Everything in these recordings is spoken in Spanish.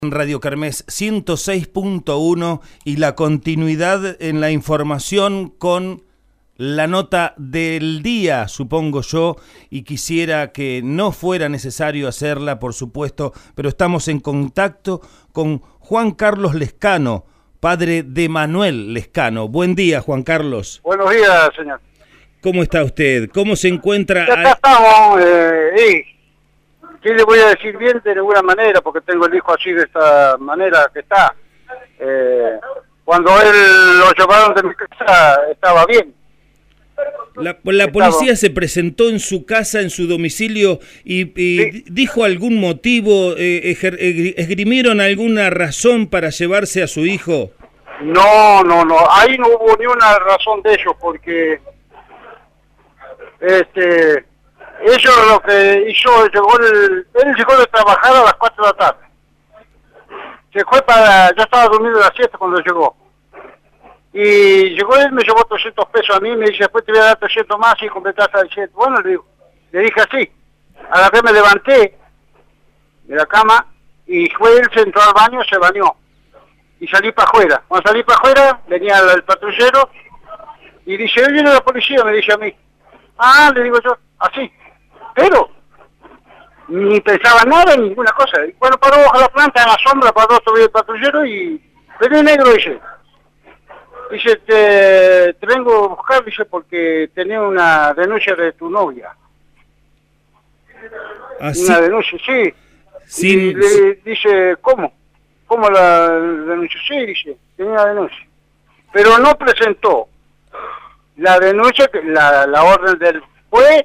Radio Kermés 106.1 y la continuidad en la información con la nota del día, supongo yo, y quisiera que no fuera necesario hacerla, por supuesto, pero estamos en contacto con Juan Carlos Lescano, padre de Manuel Lescano. Buen día, Juan Carlos. Buenos días, señor. ¿Cómo está usted? ¿Cómo se encuentra? Ya acá estamos, ¿qué le voy a decir bien de ninguna manera? Porque tengo el hijo así de esta manera que está. Cuando él lo llevaron de mi casa, estaba bien. La policía se presentó en su casa, en su domicilio, y sí. ¿Dijo algún motivo? ¿Esgrimieron alguna razón para llevarse a su hijo? No. Ahí no hubo ni una razón de ellos, porque ellos lo que hizo, él llegó de trabajar a las 4 de la tarde. Se fue yo estaba durmiendo a las 7 cuando llegó. Y llegó él, me llevó 300 pesos a mí, me dice, después te voy a dar 300 más y completás al 7. Bueno, le dije así. A la vez me levanté de la cama y fue él, se entró al baño, se bañó. Y salí para afuera. Cuando salí para afuera, venía el patrullero y dice, hoy viene la policía, me dice a mí. Ah, le digo yo, así. Pero ni pensaba nada, ninguna cosa. Y cuando paró bajo la planta, en la sombra, paró sobre el patrullero y vení negro, dice. Dice, te vengo a buscar, dice, porque tenía una denuncia de tu novia. ¿Así? Una denuncia, sí. Sí. Y le dice, ¿cómo? ¿Cómo la denuncia? Sí, dice, tenía una denuncia. Pero no presentó la denuncia, que la orden del juez,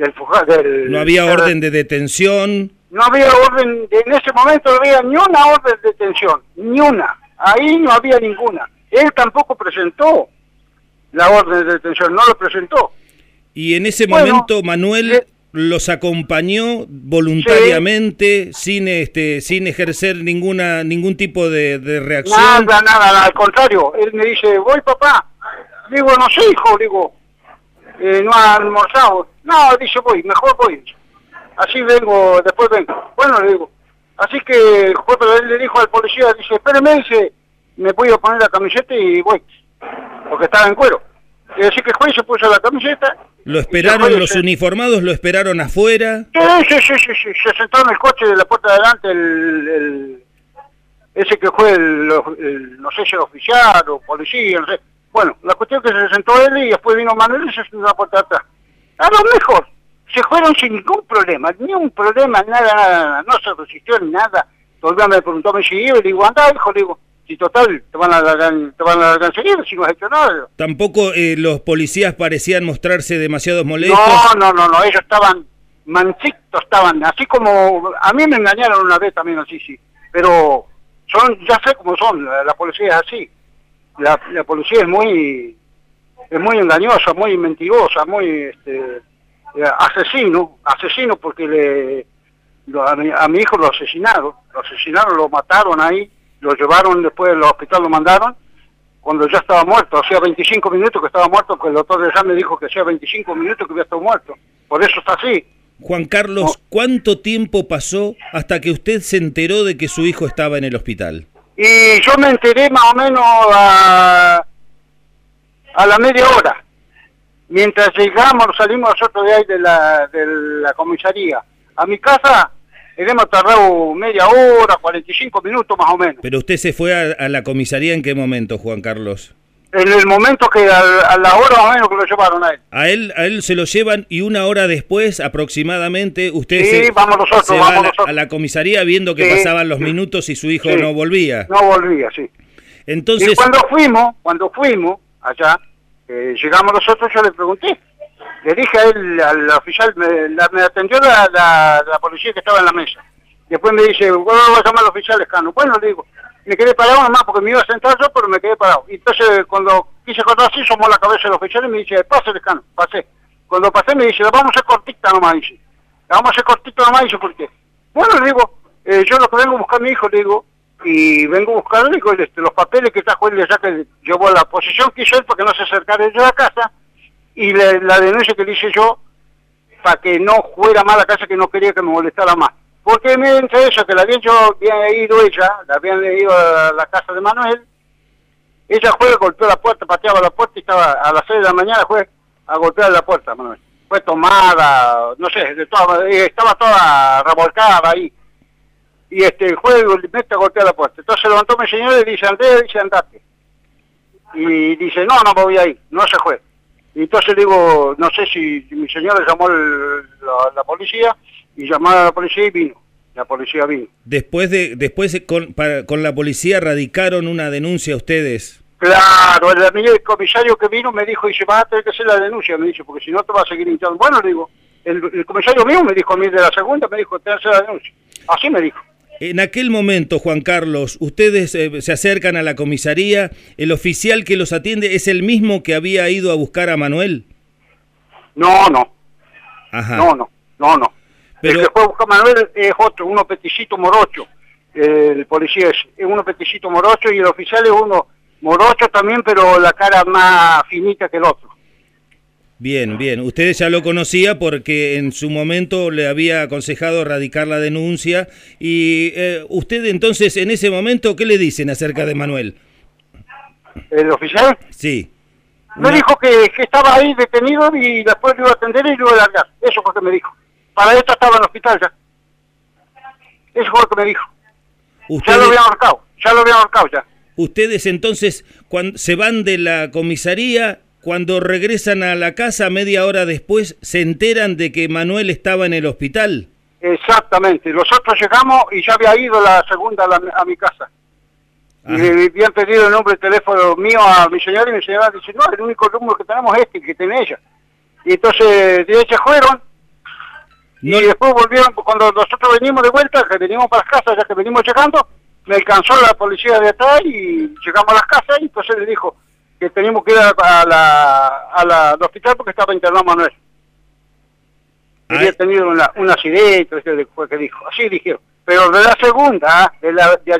no había orden de detención. No había orden, en ese momento no había ni una orden de detención, ni una. Ahí no había ninguna. Él tampoco presentó la orden de detención, no lo presentó. Y en ese momento Manuel los acompañó voluntariamente, sí. sin ejercer ningún tipo de reacción. Nada, al contrario. Él me dice, voy papá. Digo, no sé, hijo, digo, no ha almorzado. No, dice, voy, mejor voy. Así vengo, después vengo. Bueno, le digo. Así que él le dijo al policía, dice, espéreme, dice, me voy a poner la camiseta y voy. Porque estaba en cuero. Y así que el juez se puso la camiseta. ¿Lo esperaron los uniformados? ¿Lo esperaron afuera? Sí. Se sentó en el coche de la puerta de adelante ese que fue no sé si era oficial o policía, no sé. Bueno, la cuestión es que se sentó él y después vino Manuel y se sentó en la puerta de atrás. A lo mejor se fueron sin ningún problema, ni un problema, nada, no se resistió ni nada. Todavía me preguntó, me siguió y le digo, anda, hijo, le digo, si total, te van a largar enseguida si no has hecho nada. Tampoco los policías parecían mostrarse demasiado molestos. No, ellos estaban mansitos, estaban, así como, a mí me engañaron una vez también así, sí, pero ya sé cómo son, la policía es así. La policía es muy engañosa, muy mentirosa, muy asesino porque a mi hijo lo asesinaron, lo mataron ahí, lo llevaron después del hospital, lo mandaron, cuando ya estaba muerto, hacía 25 minutos que estaba muerto, porque el doctor de allá me dijo que hacía 25 minutos que había estado muerto, por eso está así. Juan Carlos, ¿cuánto tiempo pasó hasta que usted se enteró de que su hijo estaba en el hospital? Y yo me enteré más o menos a la media hora. Mientras salimos nosotros de ahí de la comisaría. A mi casa hemos tardado media hora, 45 minutos más o menos. ¿Pero usted se fue a la comisaría en qué momento, Juan Carlos? En el momento que a la hora más o menos que lo llevaron a él. A él se lo llevan y una hora después aproximadamente usted se va a la comisaría viendo que pasaban los minutos y su hijo no volvía. No volvía, sí. Entonces, y cuando fuimos allá, llegamos nosotros, yo le pregunté. Le dije a él, al oficial, me atendió la policía que estaba en la mesa. Después me dice, bueno, voy a llamar al oficial Lescano. Bueno, le digo, me quedé parado nomás porque me iba a sentar yo, pero me quedé parado. Y entonces, cuando quise cortar así, asomó la cabeza del oficial y me dice, pase Lescano, pasé. Cuando pasé me dice, la vamos a hacer cortita nomás, dice. La vamos a hacer cortita nomás, dice, ¿por qué? Bueno, le digo, yo lo que vengo a buscar a mi hijo, le digo, y vengo a buscar, le digo, los papeles que trajo él, ya que llevó la posición que hizo él para que no se acercara yo a la casa, y la denuncia que le hice yo para que no fuera más a la casa, que no quería que me molestara más. Porque me entre eso, que la habían ido ella, la habían ido a la casa de Manuel, ella fue, golpeó la puerta, pateaba la puerta y estaba a las 6 de la mañana fue a golpear la puerta, Manuel. Fue tomada, no sé, estaba toda revolcada ahí. Y fue y mete a golpear la puerta. Entonces se levantó mi señor y dice, Andrés, dice, andate. Y dice, no me voy a ir, no se fue. Y entonces digo, no sé si mi señor le llamó la policía, y llamaron a la policía y vino. La policía vino. Después con la policía radicaron una denuncia ustedes. Claro, el comisario que vino me dijo, dice, vas a tener que hacer la denuncia, me dice, porque si no te vas a seguir hinchando. Bueno, le digo, el comisario mío me dijo a mí de la segunda, me dijo, te hacer la denuncia. Así me dijo. En aquel momento, Juan Carlos, ustedes se acercan a la comisaría, ¿el oficial que los atiende es el mismo que había ido a buscar a Manuel? No. Ajá. No. Pero... El que fue a buscar a Manuel es otro, uno peticito morocho, el policía es uno peticito morocho y el oficial es uno morocho también, pero la cara más finita que el otro. Bien, usted ya lo conocía porque en su momento le había aconsejado radicar la denuncia y usted entonces en ese momento, ¿qué le dicen acerca de Manuel? ¿El oficial? Sí. Me dijo que estaba ahí detenido y después lo iba a atender y lo iba a largar, eso fue lo que me dijo. Para esto estaba en el hospital ya. Eso fue lo que me dijo. Ya lo había marcado ya. Ustedes entonces cuando se van de la comisaría, cuando regresan a la casa media hora después, ¿se enteran de que Manuel estaba en el hospital? Exactamente. Nosotros llegamos y ya había ido la segunda a mi casa. Ajá. Y le habían pedido el nombre de teléfono mío a mi señora y mi señora dice, no, el único número que tenemos es que tiene ella. Y entonces de ella fueron. No. Y después volvieron, cuando nosotros venimos de vuelta, que venimos para las casas, ya que venimos llegando, me alcanzó la policía de atrás y llegamos a las casas y entonces le dijo que teníamos que ir al hospital porque estaba internado Manuel. Había tenido un accidente, fue que dijo, así dijeron. Pero de la segunda, de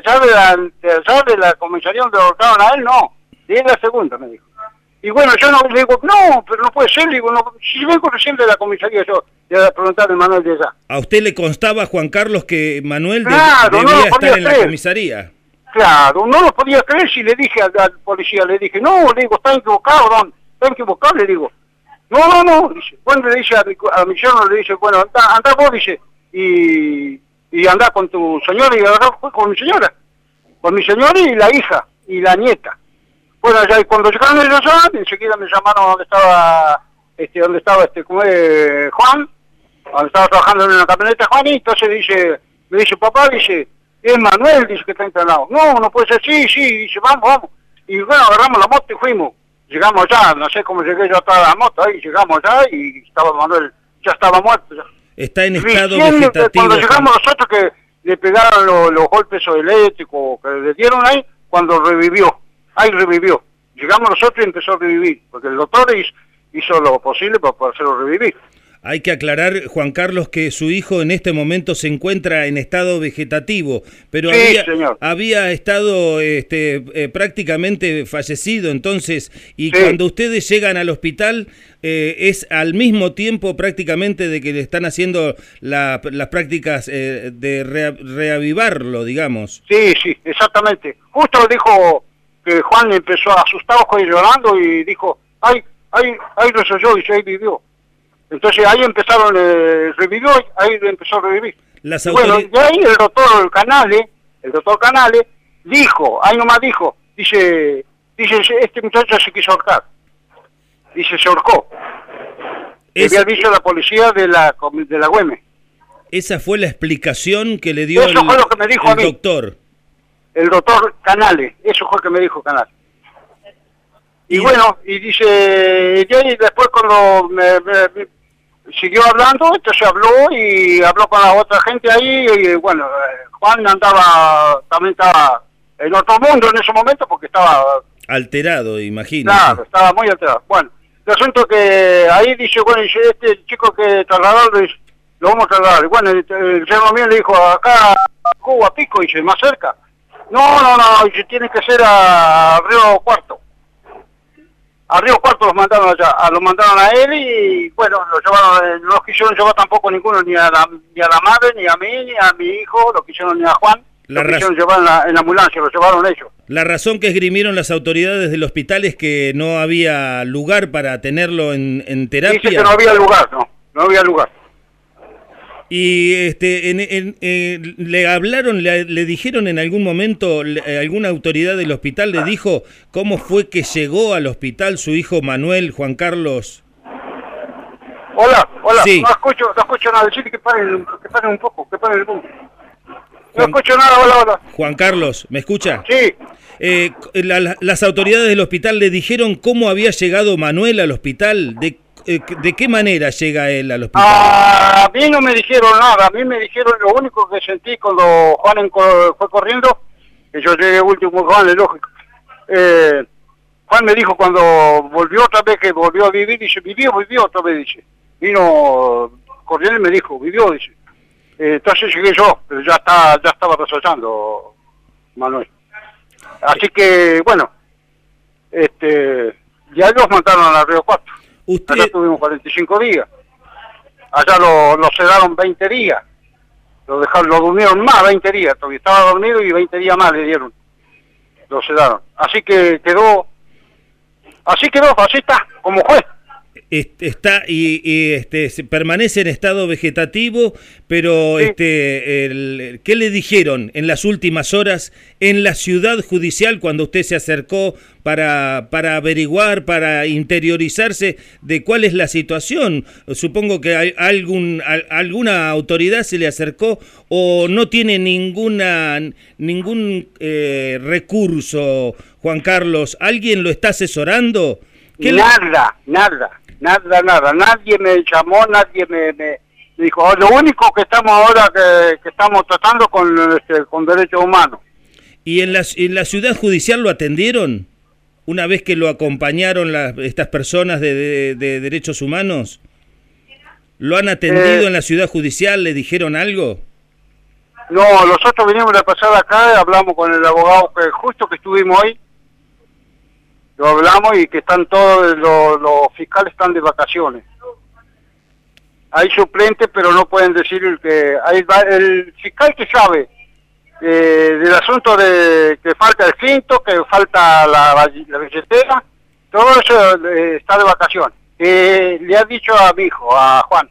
allá de la comisaría donde lo ahorcaron a él, no, de la segunda, me dijo. Y bueno, yo no le digo, no, pero no puede ser, le digo, no, si vengo recién de la comisaría, yo le voy a preguntar a Manuel de allá. ¿A usted le constaba, Juan Carlos, que Manuel debía estar en la comisaría? Claro, no lo podía creer si le dije al policía, le dije, no, le digo, está equivocado, don, está equivocado, le digo. No, dice, bueno, le dice a mi yerno, le dice, bueno, anda vos, dice, y anda con tu señora, y anda con mi señora y la hija, y la nieta. Bueno, ya cuando llegaron ellos allá, enseguida me llamaron donde estaba Juan, donde estaba trabajando en una camioneta Juan, y entonces me dice, papá, dice, es Manuel, dice que está internado. No puede ser, sí, dice, vamos. Y bueno, agarramos la moto y fuimos. Llegamos allá, no sé cómo llegué yo a la moto, ahí llegamos allá y estaba Manuel, ya estaba muerto. Ya. Está en estado vegetativo. Cuando llegamos nosotros que le pegaron los golpes eléctricos que le dieron ahí, cuando revivió. Ahí revivió. Llegamos nosotros y empezó a revivir, porque el doctor hizo lo posible para poder hacerlo revivir. Hay que aclarar, Juan Carlos, que su hijo en este momento se encuentra en estado vegetativo, pero sí, había estado prácticamente fallecido, entonces, y sí. Cuando ustedes llegan al hospital, es al mismo tiempo prácticamente de que le están haciendo las prácticas de reavivarlo, digamos. Sí, exactamente. Justo dijo que Juan empezó asustado, llorando, y dijo, ay, resolló, y ahí vivió. Entonces ahí empezaron, revivió, ahí empezó a revivir. Bueno, y ahí el doctor Canale dijo, dice, este muchacho se quiso ahorcar. Dice, se ahorcó. Había dicho la policía de la Güemes. Esa fue la explicación que le dio eso fue lo que me dijo el doctor. El doctor Canale, eso fue lo que me dijo Canale. Y bueno, y dice, y después cuando me siguió hablando, entonces habló con la otra gente ahí, y bueno, Juan también estaba en otro mundo en ese momento porque estaba... Alterado, imagino. Claro, estaba muy alterado. Bueno, el asunto que ahí dice, bueno, dice, este chico que trasladarlo, lo vamos a trasladar. Bueno, el yerno mío le dijo, acá, Cuba, Pico, dice, más cerca. No, dice, tiene que ser a Río Cuarto. a Río Cuarto los mandaron allá, lo mandaron a él y bueno, lo llevaron, no quisieron llevar tampoco ninguno, ni a la madre, ni a mí, ni a mi hijo, lo quisieron ni a Juan, lo quisieron llevar en la ambulancia, lo llevaron ellos. La razón que esgrimieron las autoridades del hospital es que no había lugar para tenerlo en terapia. Dice que no había lugar, no había lugar. Y le hablaron, le dijeron en algún momento, alguna autoridad del hospital le dijo cómo fue que llegó al hospital su hijo Manuel Juan Carlos. Hola, sí. No escucho nada, decirle que paren un poco, que paren el boom. No escucho nada, hola. Juan Carlos, ¿me escucha? Sí. Las autoridades del hospital le dijeron cómo había llegado Manuel al hospital, ¿de qué manera llega él al hospital? A mí no me dijeron nada, a mí me dijeron lo único que sentí cuando Juan fue corriendo, que yo llegué último, Juan, es lógico. Juan me dijo cuando volvió otra vez, que volvió a vivir, dice, vivió otra vez, dice. Vino corriendo y me dijo, vivió, dice. Entonces llegué yo, pero ya estaba resoltando Manuel. Así que, bueno, ya los mandaron a Río Cuarto. Allá tuvimos 45 días. Allá lo sedaron 20 días. Lo durmieron más 20 días. Todavía estaba dormido y 20 días más le dieron. Lo sedaron. Así que así está, como fue. Está permanece en estado vegetativo, pero sí. ¿Qué le dijeron en las últimas horas en la ciudad judicial cuando usted se acercó para averiguar, para interiorizarse de cuál es la situación? Supongo que alguna autoridad se le acercó o no tiene ningún recurso, Juan Carlos. ¿Alguien lo está asesorando? Nada, nadie me llamó, nadie me dijo, lo único que estamos ahora que estamos tratando con derechos humanos. ¿Y en la ciudad judicial lo atendieron? Una vez que lo acompañaron estas personas de derechos humanos, ¿lo han atendido en la ciudad judicial? ¿Le dijeron algo? No, nosotros vinimos la pasada acá, hablamos con el abogado justo que estuvimos hoy. Lo hablamos y que están todos los fiscales están de vacaciones. Hay suplentes, pero no pueden decir el fiscal que sabe del asunto de que falta el cinto, que falta la billetera, todo eso está de vacaciones. Le ha dicho a mi hijo, a Juan,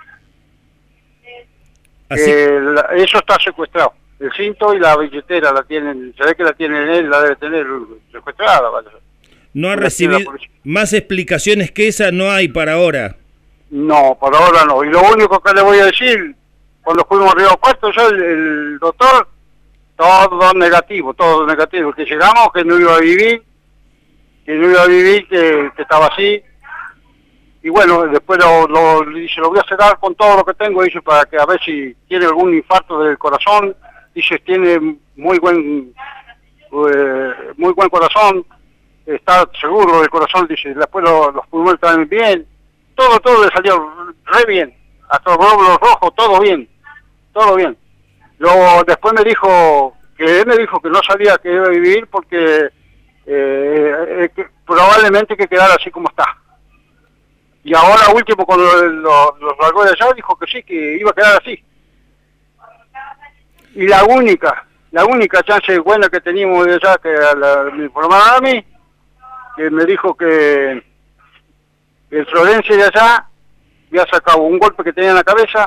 eso está secuestrado. El cinto y la billetera la tienen, se ve que la tienen él, la debe tener secuestrada, vaya. ¿No ha recibido más explicaciones que esa? No hay para ahora. No, por ahora no. Y lo único que le voy a decir, cuando fuimos a Río Cuarto, ya el doctor, todo negativo. Que llegamos, que no iba a vivir, que estaba así. Y bueno, después dice, lo voy a sedar con todo lo que tengo, dice, para que a ver si tiene algún infarto del corazón. Dice, tiene muy buen corazón. Está seguro del corazón, dice, después los pulmones también bien, todo le salió re bien, hasta los glóbulos rojos, todo bien. Luego después me dijo que no sabía que iba a vivir porque que probablemente que quedara así como está. Y ahora último cuando los largó de allá dijo que sí, que iba a quedar así. Y la única chance buena que teníamos de allá, que me informaron a mí, que me dijo que el Florencio de allá había sacado un golpe que tenía en la cabeza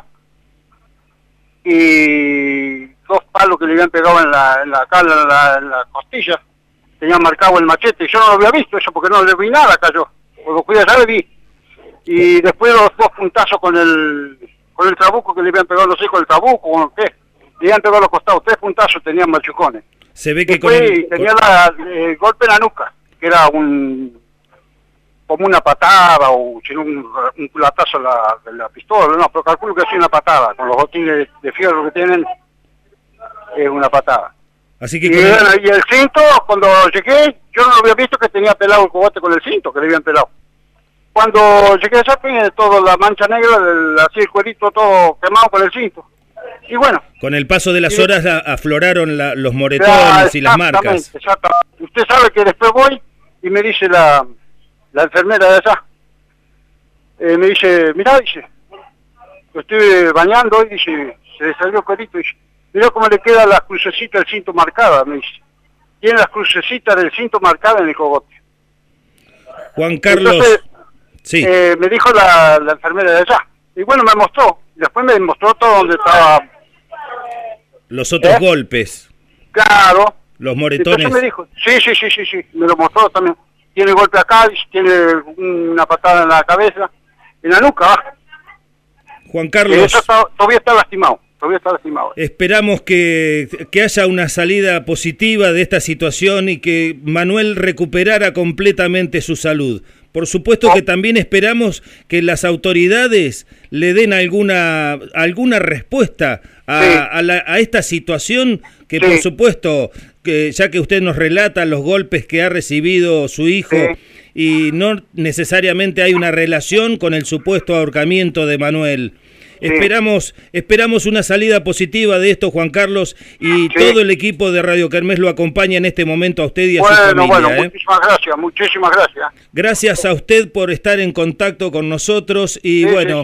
y 2 palos que le habían pegado en la costilla, tenían marcado el machete. Yo no lo había visto eso porque no le vi nada acá yo, cuando fui allá le vi. Y después los 2 puntazos con el trabuco que le habían pegado, no sé, con el trabuco o qué, le habían pegado a los costados, 3 puntazazos tenían machucones. Se ve que después tenía el golpe en la nuca, que era como una patada o un culatazo de la pistola, no, pero calculo que es una patada, con los botines de fierro que tienen, es una patada. Así que y el cinto, cuando llegué, yo no lo había visto que tenía pelado el cogote con el cinto, que le habían pelado. Cuando llegué allá tiene toda la mancha negra, así el cuerito todo quemado con el cinto. Y bueno. Con el paso de las horas afloraron los moretones y las marcas. Exactamente. Usted sabe que después voy y me dice la la enfermera de allá, me dice, mirá, dice, lo estoy bañando y dice, se le salió pelito, dice, mirá cómo le queda la crucecita del cinto marcada, me dice. Tiene las crucecitas del cinto marcada en el cogote. Juan Carlos, entonces, sí. Me dijo la enfermera de allá. Y bueno, me mostró. Después me mostró todo donde estaba. Los otros golpes. Claro. Los moretones. Entonces me dijo, sí, me lo mostró también. Tiene golpe acá, tiene una patada en la cabeza, en la nuca. Juan Carlos. Eso todavía está lastimado. Esperamos que haya una salida positiva de esta situación y que Manuel recuperara completamente su salud. Por supuesto que también esperamos que las autoridades le den alguna respuesta a esta situación que, por supuesto, que ya que usted nos relata los golpes que ha recibido su hijo y no necesariamente hay una relación con el supuesto ahorcamiento de Manuel. Esperamos una salida positiva de esto, Juan Carlos, y todo el equipo de Radio Kermés lo acompaña en este momento a usted y a su familia. Bueno, muchísimas gracias. Gracias a usted por estar en contacto con nosotros y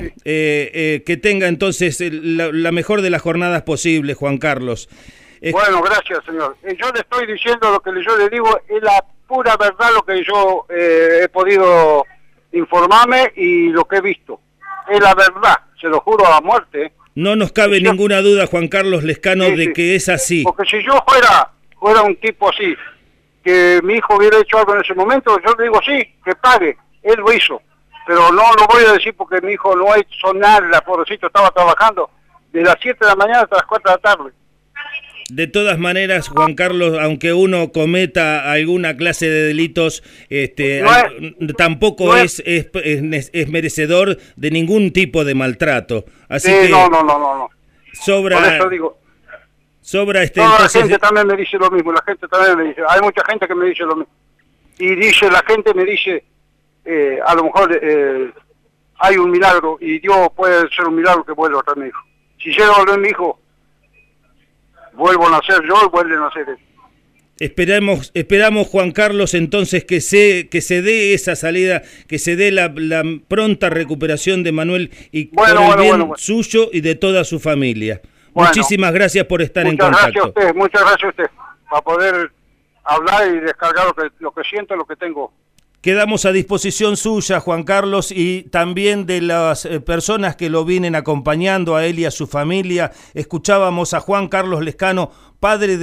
que tenga entonces la mejor de las jornadas posibles, Juan Carlos. Bueno, gracias, señor. Yo le estoy diciendo lo que yo le digo, es la pura verdad lo que yo he podido informarme y lo que he visto. Es la verdad, se lo juro a muerte. No nos cabe ninguna duda, Juan Carlos Lescano, de que es así. Porque si yo fuera un tipo así, que mi hijo hubiera hecho algo en ese momento, yo le digo sí, que pague, él lo hizo. Pero no lo voy a decir porque mi hijo no ha hecho nada, pobrecito, estaba trabajando de las 7 de la mañana hasta las 4 de la tarde. De todas maneras, Juan Carlos, aunque uno cometa alguna clase de delitos, tampoco es merecedor de ningún tipo de maltrato. Así que no. Sobra. Por eso digo. Sobra entonces... La gente también me dice lo mismo. Hay mucha gente que me dice lo mismo. Y la gente me dice, a lo mejor hay un milagro y Dios puede ser un milagro que vuelva a traer mi hijo. Si llega a volver mi hijo, vuelvo a nacer yo y vuelve a nacer él. Esperamos, Juan Carlos, entonces que se dé esa salida, que se dé la pronta recuperación de Manuel y por el bien suyo y de toda su familia. Muchísimas gracias por estar en contacto. Muchas gracias a usted, para poder hablar y descargar lo que siento, lo que tengo. Quedamos a disposición suya, Juan Carlos, y también de las personas que lo vienen acompañando a él y a su familia. Escuchábamos a Juan Carlos Lescano, padre de